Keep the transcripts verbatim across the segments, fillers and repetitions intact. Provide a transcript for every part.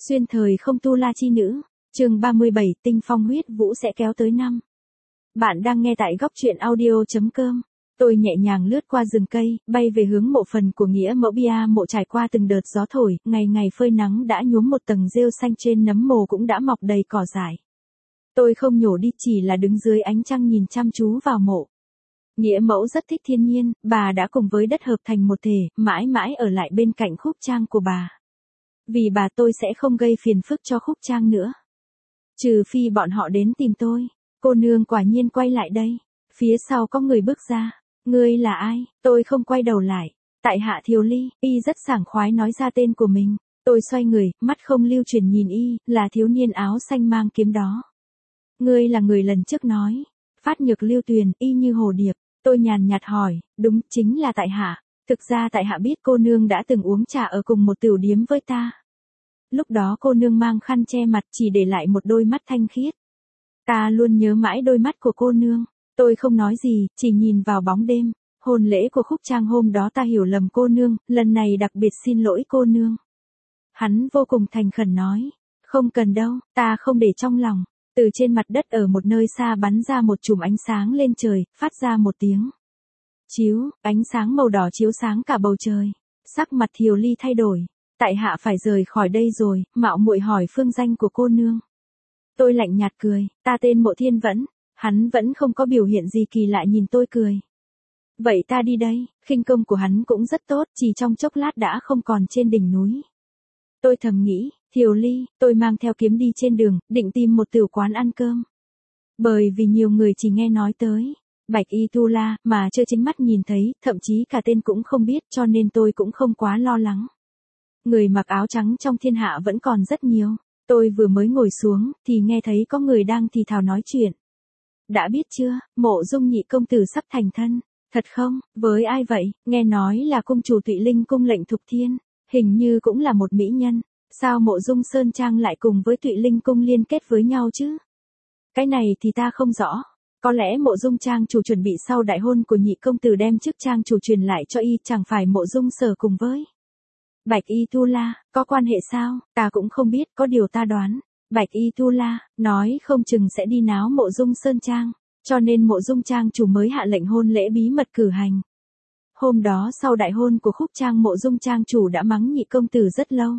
Xuyên thời không tu la chi nữ, chương ba mươi bảy, tinh phong huyết vũ sẽ kéo tới năm. Bạn đang nghe tại góc truyện audio.com. Tôi nhẹ nhàng lướt qua rừng cây, bay về hướng mộ phần của nghĩa mẫu bia mộ. Trải qua từng đợt gió thổi, ngày ngày phơi nắng đã nhuốm một tầng rêu xanh, trên nấm mồ cũng đã mọc đầy cỏ dại. Tôi không nhổ đi, chỉ là đứng dưới ánh trăng nhìn chăm chú vào mộ. Nghĩa mẫu rất thích thiên nhiên, bà đã cùng với đất hợp thành một thể, mãi mãi ở lại bên cạnh khúc trang của bà. Vì bà tôi sẽ không gây phiền phức cho khúc trang nữa. Trừ phi bọn họ đến tìm tôi. Cô nương quả nhiên quay lại đây. Phía sau có người bước ra. Ngươi là ai? Tôi không quay đầu lại. Tại hạ Thiều Ly. Y rất sảng khoái nói ra tên của mình. Tôi xoay người, mắt không lưu chuyển nhìn y, là thiếu niên áo xanh mang kiếm đó. Ngươi là người lần trước nói. Phát nhược lưu tuyền, y như hồ điệp. Tôi nhàn nhạt hỏi, đúng, chính là tại hạ. Thực ra tại hạ biết cô nương đã từng uống trà ở cùng một tửu điếm với ta. Lúc đó cô nương mang khăn che mặt, chỉ để lại một đôi mắt thanh khiết. Ta luôn nhớ mãi đôi mắt của cô nương. Tôi không nói gì, chỉ nhìn vào bóng đêm. Hôn lễ của khúc trang hôm đó ta hiểu lầm cô nương, lần này đặc biệt xin lỗi cô nương. Hắn vô cùng thành khẩn nói. Không cần đâu, ta không để trong lòng. Từ trên mặt đất ở một nơi xa bắn ra một chùm ánh sáng lên trời, phát ra một tiếng chiếu, ánh sáng màu đỏ chiếu sáng cả bầu trời. Sắc mặt Thiều Ly thay đổi. Tại hạ phải rời khỏi đây rồi, mạo muội hỏi phương danh của cô nương. Tôi lạnh nhạt cười, ta tên Mộ Thiên Vẫn. Hắn vẫn không có biểu hiện gì kỳ lạ, nhìn tôi cười. Vậy ta đi đây. Khinh công của hắn cũng rất tốt, chỉ trong chốc lát đã không còn trên đỉnh núi. Tôi thầm nghĩ, Thiều Ly, tôi mang theo kiếm đi trên đường, định tìm một tửu quán ăn cơm. Bởi vì nhiều người chỉ nghe nói tới Bạch Y Tu La, mà chưa chính mắt nhìn thấy, thậm chí cả tên cũng không biết, cho nên tôi cũng không quá lo lắng. Người mặc áo trắng trong thiên hạ vẫn còn rất nhiều. Tôi vừa mới ngồi xuống, thì nghe thấy có người đang thì thào nói chuyện. Đã biết chưa, Mộ Dung nhị công tử sắp thành thân. Thật không? Với ai vậy? Nghe nói là cung chủ Tụy Linh cung Lệnh Thục Thiên. Hình như cũng là một mỹ nhân. Sao Mộ Dung Sơn Trang lại cùng với Tụy Linh cung liên kết với nhau chứ? Cái này thì ta không rõ. Có lẽ Mộ Dung Trang chủ chuẩn bị sau đại hôn của nhị công tử đem chức trang chủ truyền lại cho y, chẳng phải Mộ Dung Sở cùng với Bạch Y Tu La, có quan hệ sao? Ta cũng không biết, có điều ta đoán. Bạch Y Tu La, nói không chừng sẽ đi náo Mộ Dung Sơn Trang. Cho nên Mộ Dung Trang chủ mới hạ lệnh hôn lễ bí mật cử hành. Hôm đó sau đại hôn của khúc trang, Mộ Dung Trang chủ đã mắng nhị công tử rất lâu.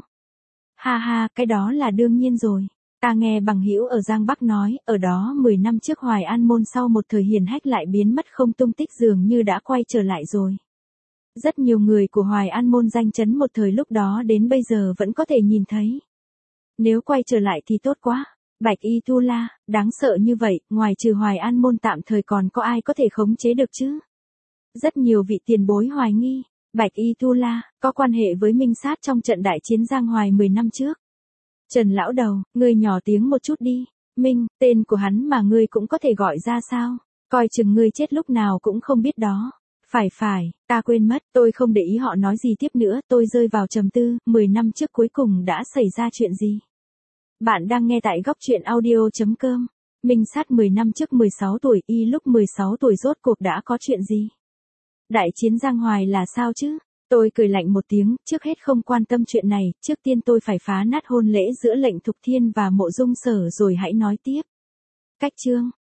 Ha ha, cái đó là đương nhiên rồi. Ta nghe bằng hữu ở Giang Bắc nói, ở đó mười năm trước Hoài An môn sau một thời hiển hách lại biến mất không tung tích, dường như đã quay trở lại rồi. Rất nhiều người của Hoài An môn danh chấn một thời lúc đó đến bây giờ vẫn có thể nhìn thấy. Nếu quay trở lại thì tốt quá. Bạch Y Tu La, đáng sợ như vậy, ngoài trừ Hoài An môn tạm thời còn có ai có thể khống chế được chứ? Rất nhiều vị tiền bối hoài nghi, Bạch Y Tu La có quan hệ với Minh Sát trong trận đại chiến Giang Hoài mười năm trước. Trần lão đầu, ngươi nhỏ tiếng một chút đi. Minh, tên của hắn mà ngươi cũng có thể gọi ra sao? Coi chừng ngươi chết lúc nào cũng không biết đó. Phải phải, ta quên mất, tôi không để ý họ nói gì tiếp nữa, tôi rơi vào trầm tư, mười năm trước cuối cùng đã xảy ra chuyện gì? Bạn đang nghe tại góc truyện audio.com. Minh Sát mười năm trước mười sáu tuổi, y lúc mười sáu tuổi rốt cuộc đã có chuyện gì? Đại chiến Giang Hoài là sao chứ? Tôi cười lạnh một tiếng, trước hết không quan tâm chuyện này, trước tiên tôi phải phá nát hôn lễ giữa Lệnh Thục Thiên và Mộ Dung Sở rồi hãy nói tiếp. Cách chương,